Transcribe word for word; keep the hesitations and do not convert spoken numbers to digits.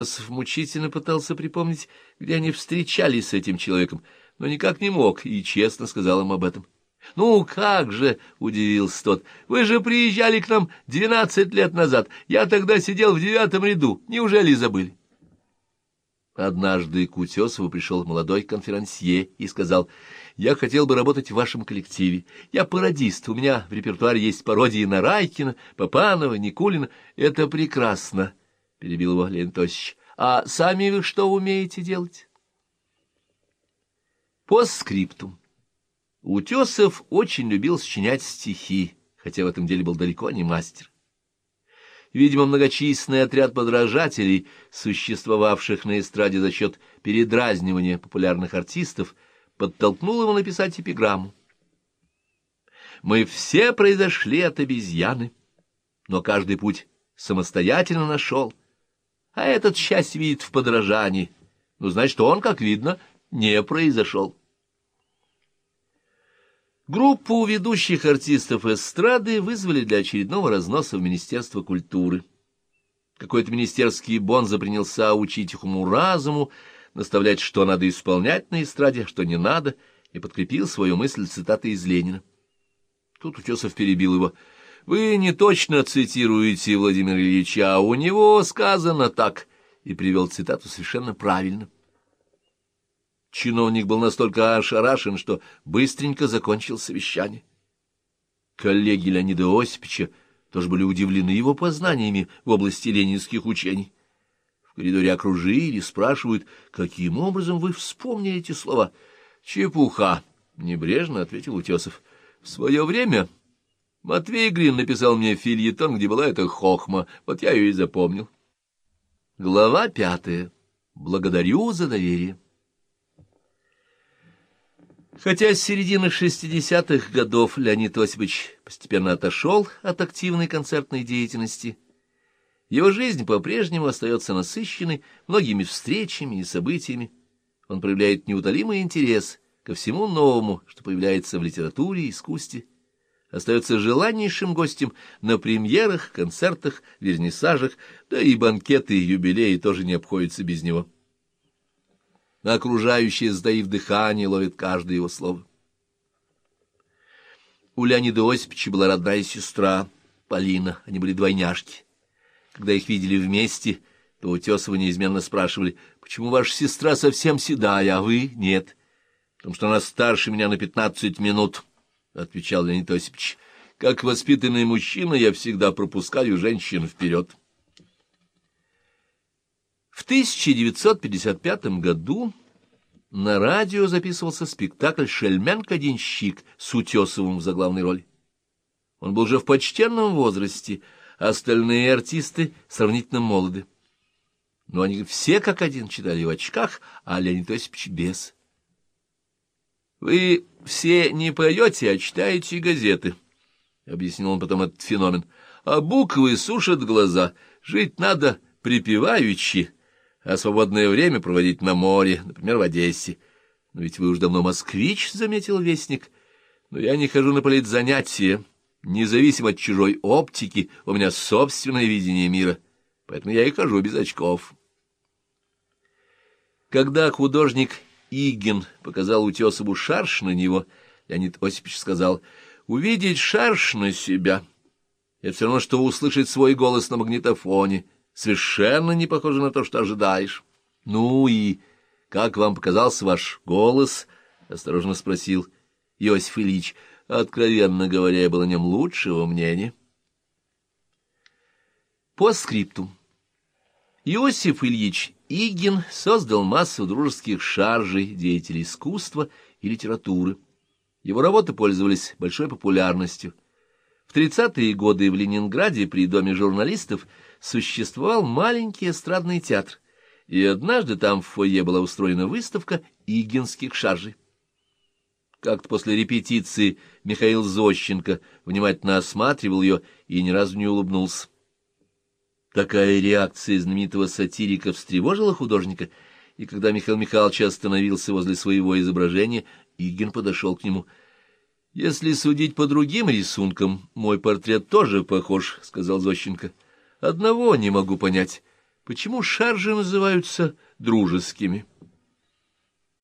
мучительно пытался припомнить, где они встречались с этим человеком, но никак не мог, и честно сказал им об этом. — Ну, как же, — удивился тот, — вы же приезжали к нам двенадцать лет назад, я тогда сидел в девятом ряду, неужели забыли? Однажды к Утесову пришел молодой конферансье и сказал: — Я хотел бы работать в вашем коллективе. Я пародист, у меня в репертуаре есть пародии на Райкина, Папанова, Никулина. — Это прекрасно, — перебил его Леонид Осипович. — А сами вы что умеете делать? Постскриптум. Утесов очень любил сочинять стихи, хотя в этом деле был далеко не мастер. Видимо, многочисленный отряд подражателей, существовавших на эстраде за счет передразнивания популярных артистов, подтолкнул его написать эпиграмму. «Мы все произошли от обезьяны, но каждый путь самостоятельно нашел, а этот счастье видит в подражании, ну, значит, он, как видно, не произошел». Группу ведущих артистов эстрады вызвали для очередного разноса в Министерство культуры. Какой-то министерский бонза принялся учить их уму-разуму, наставлять, что надо исполнять на эстраде, что не надо, и подкрепил свою мысль цитатой из Ленина. Тут Утесов перебил его. — Вы не точно цитируете Владимира Ильича, а у него сказано так, и привел цитату совершенно правильно. Чиновник был настолько ошарашен, что быстренько закончил совещание. Коллеги Леонида Осиповича тоже были удивлены его познаниями в области ленинских учений. В коридоре окружили, спрашивают, каким образом вы вспомнили эти слова. — Чепуха, — небрежно ответил Утесов. — В свое время Матвей Грин написал мне фельетон, где была эта хохма, вот я ее и запомнил. Глава пятая. Благодарю за доверие. Хотя с середины шестидесятых годов Леонид Осипович постепенно отошел от активной концертной деятельности, его жизнь по-прежнему остается насыщенной многими встречами и событиями. Он проявляет неутолимый интерес ко всему новому, что появляется в литературе и искусстве, остается желаннейшим гостем на премьерах, концертах, вернисажах, да и банкеты и юбилеи тоже не обходятся без него. А окружающие, сдаив дыхание, ловят каждое его слово. У Леонида Осиповича была родная сестра, Полина, они были двойняшки. Когда их видели вместе, то Утесова неизменно спрашивали: «Почему ваша сестра совсем седая, а вы нет?» «Потому что она старше меня на пятнадцать минут», — отвечал Леонид Осипович. «Как воспитанный мужчина я всегда пропускаю женщин вперед». В тысяча девятьсот пятьдесят пятом году на радио записывался спектакль «Шельменко-денщик» с Утесовым в заглавной роли. Он был уже в почтенном возрасте, а остальные артисты сравнительно молоды. Но они все как один читали в очках, а Леонид Осипович без. «Вы все не поете, а читаете газеты», — объяснил он потом этот феномен. «А буквы сушат глаза, жить надо припеваючи, а свободное время проводить на море, например, в Одессе. Но ведь вы уж давно москвич, — заметил Вестник. Но я не хожу на политзанятия, независимо от чужой оптики, у меня собственное видение мира, поэтому я и хожу без очков». Когда художник Игин показал Утесову шарш на него, Леонид Осипович сказал: «Увидеть шарш на себя — это все равно, что услышать свой голос на магнитофоне. Совершенно не похоже на то, что ожидаешь». — Ну и как вам показался ваш голос? — осторожно спросил Иосиф Ильич. Откровенно говоря, я был о нем лучшего мнения. Постскриптум. Иосиф Ильич Игин создал массу дружеских шаржей деятелей искусства и литературы. Его работы пользовались большой популярностью. В тридцатые годы в Ленинграде при Доме журналистов существовал маленький эстрадный театр, и однажды там в фойе была устроена выставка игинских шаржей. Как-то после репетиции Михаил Зощенко внимательно осматривал ее и ни разу не улыбнулся. Такая реакция знаменитого сатирика встревожила художника, и когда Михаил Михайлович остановился возле своего изображения, Игин подошел к нему. — Если судить по другим рисункам, мой портрет тоже похож, — сказал Зощенко. — Одного не могу понять. Почему шаржи называются дружескими?